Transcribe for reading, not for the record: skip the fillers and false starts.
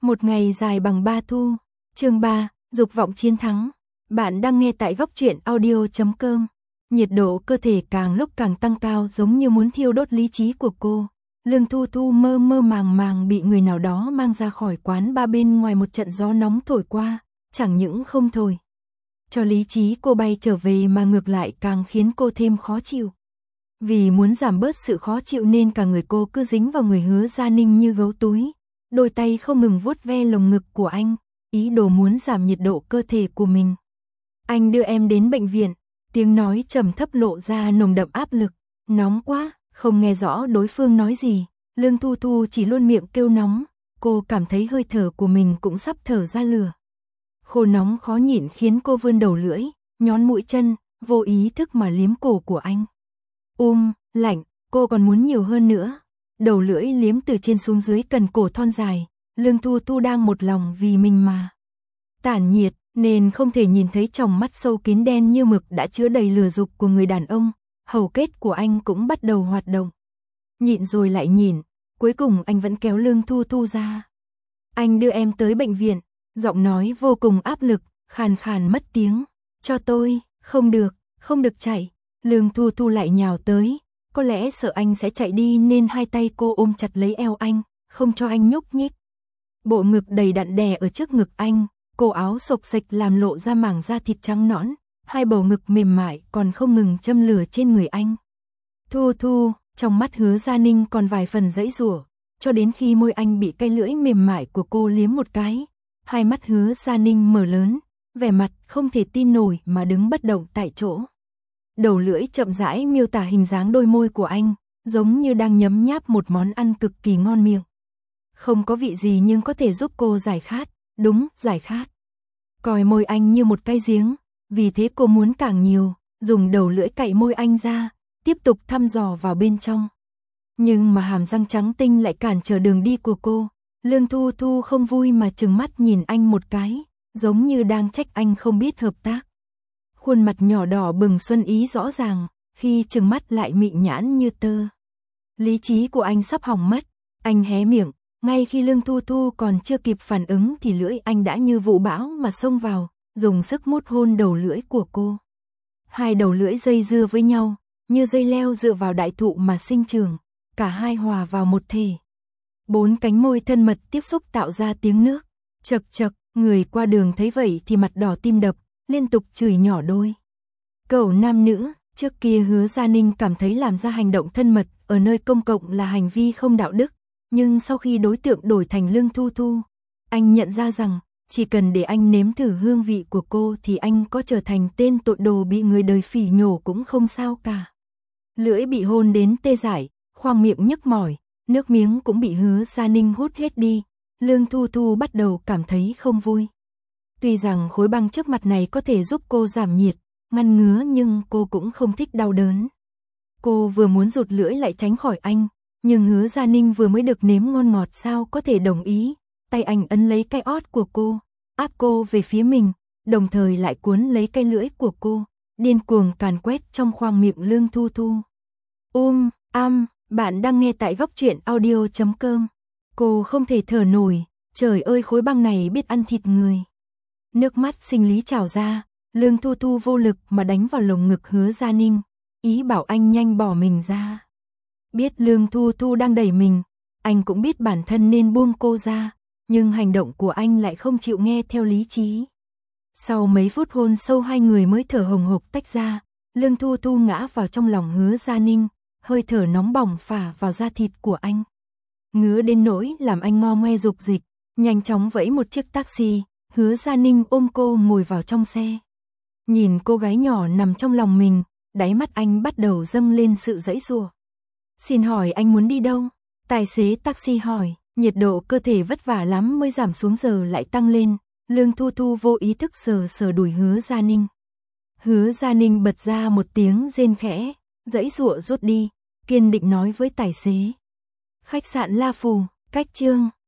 Một ngày dài bằng 3 thu. Chương 3, dục vọng chiến thắng. Bạn đang nghe tại góc truyện audio.com. Nhiệt độ cơ thể càng lúc càng tăng cao, giống như muốn thiêu đốt lý trí của cô. Lương Thu Thu mơ mơ màng màng bị người nào đó mang ra khỏi quán bar bên ngoài, một trận gió nóng thổi qua, chẳng những không thổi cho lý trí cô bay trở về mà ngược lại càng khiến cô thêm khó chịu. Vì muốn giảm bớt sự khó chịu nên cả người cô cứ dính vào người Hứa Gia Ninh như gấu túi, đôi tay không ngừng vuốt ve lồng ngực của anh, ý đồ muốn giảm nhiệt độ cơ thể của mình. Anh đưa em đến bệnh viện, tiếng nói trầm thấp lộ ra nồng đậm áp lực. Nóng quá, không nghe rõ đối phương nói gì, Lương Thu Thu chỉ luôn miệng kêu nóng, cô cảm thấy hơi thở của mình cũng sắp thở ra lửa. Khô nóng khó nhịn khiến cô vươn đầu lưỡi, nhón mũi chân, vô ý thức mà liếm cổ của anh. Lạnh, cô còn muốn nhiều hơn nữa. Đầu lưỡi liếm từ trên xuống dưới cần cổ thon dài, Lương Thu Thu đang một lòng vì mình mà tản nhiệt, nên không thể nhìn thấy tròng mắt sâu kín đen như mực đã chứa đầy lửa dục của người đàn ông. Hầu kết của anh cũng bắt đầu hoạt động. Nhịn rồi lại nhịn, cuối cùng anh vẫn kéo Lương Thu Thu ra. Anh đưa em tới bệnh viện, giọng nói vô cùng áp lực, khàn khàn mất tiếng. Cho tôi, không được chạy. Lương Thu Thu lại nhào tới, có lẽ sợ anh sẽ chạy đi nên hai tay cô ôm chặt lấy eo anh, không cho anh nhúc nhích. Bộ ngực đầy đặn đè ở trước ngực anh, cổ áo xộc xệch làm lộ ra mảng da thịt trắng nõn, hai bầu ngực mềm mại còn không ngừng châm lửa trên người anh. Thu Thu, trong mắt Hứa Gia Ninh còn vài phần giãy giụa, cho đến khi môi anh bị cái lưỡi mềm mại của cô liếm một cái, hai mắt Hứa Gia Ninh mở lớn, vẻ mặt không thể tin nổi mà đứng bất động tại chỗ. Đầu lưỡi chậm rãi miêu tả hình dáng đôi môi của anh, giống như đang nhấm nháp một món ăn cực kỳ ngon miệng. Không có vị gì nhưng có thể giúp cô giải khát, đúng, giải khát. Coi môi anh như một cái giếng, vì thế cô muốn càng nhiều, dùng đầu lưỡi cạy môi anh ra, tiếp tục thăm dò vào bên trong. Nhưng mà hàm răng trắng tinh lại cản trở đường đi của cô. Lương Thu Thu không vui mà trừng mắt nhìn anh một cái, giống như đang trách anh không biết hợp tác. Khuôn mặt nhỏ đỏ bừng xuân ý rõ ràng, khi trừng mắt lại mị nhãn như tơ. Lý trí của anh sắp hỏng mất, anh hé miệng, ngay khi Lương Thu Thu còn chưa kịp phản ứng thì lưỡi anh đã như vũ bão mà xông vào, dùng sức mút hôn đầu lưỡi của cô. Hai đầu lưỡi dây dưa với nhau, như dây leo dựa vào đại thụ mà sinh trưởng, cả hai hòa vào một thể. 4 cánh môi thân mật tiếp xúc tạo ra tiếng nước, chậc chậc, người qua đường thấy vậy thì mặt đỏ tim đập, liên tục chửi nhỏ đôi cẩu nam nữ. Trước kia Hứa Gia Ninh cảm thấy làm ra hành động thân mật ở nơi công cộng là hành vi không đạo đức, nhưng sau khi đối tượng đổi thành Lương Thu Thu, anh nhận ra rằng chỉ cần để anh nếm thử hương vị của cô thì anh có trở thành tên tội đồ bị người đời phỉ nhổ cũng không sao cả. Lưỡi bị hôn đến tê dại, khoang miệng nhức mỏi, nước miếng cũng bị Hứa Gia Ninh hút hết đi, Lương Thu Thu bắt đầu cảm thấy không vui. Tuy rằng khối băng trước mặt này có thể giúp cô giảm nhiệt, ngăn ngứa nhưng cô cũng không thích đau đớn. Cô vừa muốn rụt lưỡi lại tránh khỏi anh, nhưng Hứa Gia Ninh vừa mới được nếm ngon ngọt sao có thể đồng ý. Tay anh ấn lấy cái ót của cô, áp cô về phía mình, đồng thời lại cuốn lấy cái lưỡi của cô, điên cuồng càn quét trong khoang miệng Lương Thu Thu. Bạn đang nghe tại góc truyện audio.com. Cô không thể thở nổi, trời ơi khối băng này biết ăn thịt người. Nước mắt sinh lý trào ra, Lương Thu Thu vô lực mà đánh vào lồng ngực Hứa Gia Ninh, ý bảo anh nhanh bỏ mình ra. Biết Lương Thu Thu đang đẩy mình, anh cũng biết bản thân nên buông cô ra, nhưng hành động của anh lại không chịu nghe theo lý trí. Sau mấy phút hôn sâu hai người mới thở hồng hộc tách ra, Lương Thu Thu ngã vào trong lòng Hứa Gia Ninh, hơi thở nóng bỏng phả vào da thịt của anh. Ngứa đến nỗi làm anh ngo ngoe dục dịch, nhanh chóng vẫy một chiếc taxi, Hứa Gia Ninh ôm cô ngồi vào trong xe. Nhìn cô gái nhỏ nằm trong lòng mình, đáy mắt anh bắt đầu dâng lên sự giãy giụa. Xin hỏi anh muốn đi đâu? Tài xế taxi hỏi. Nhiệt độ cơ thể vất vả lắm mới giảm xuống giờ lại tăng lên, Lương Thu Thu vô ý thức sờ đùi Hứa Gia Ninh. Hứa Gia Ninh bật ra một tiếng rên khẽ, giãy giụa rút đi, kiên định nói với tài xế. Khách sạn La Phù, cách Chương.